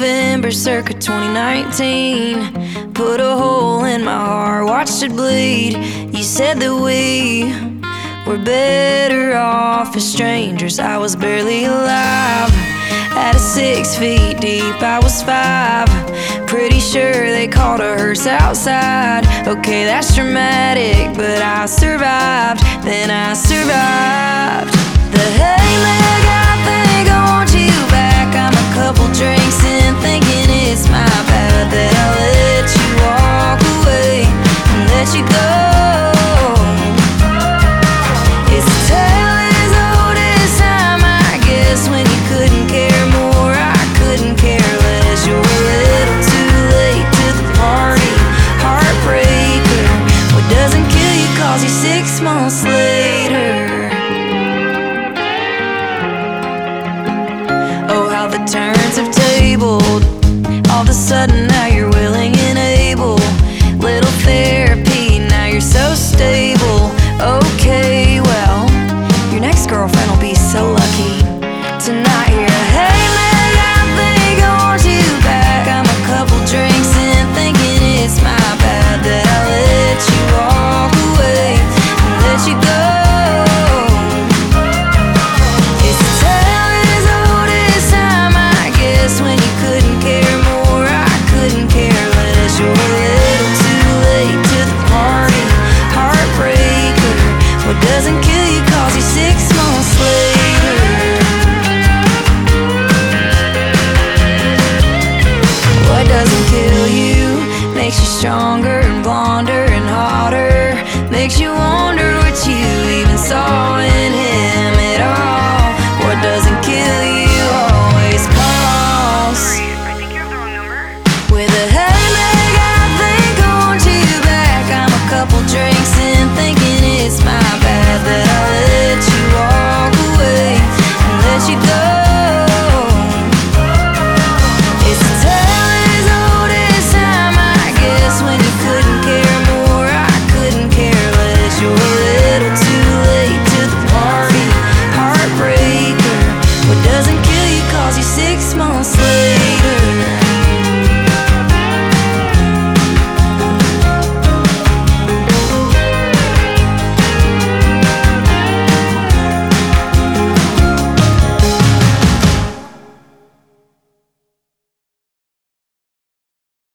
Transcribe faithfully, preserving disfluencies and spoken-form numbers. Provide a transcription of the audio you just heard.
November circa twenty nineteen. Put a hole in my heart, watched it bleed. You said that we were better off as strangers. I was barely alive, at a six feet deep, I was five. Pretty sure they called a hearse outside. Okay, that's dramatic, but I survived. Then I survived. The hey leg, I think I want you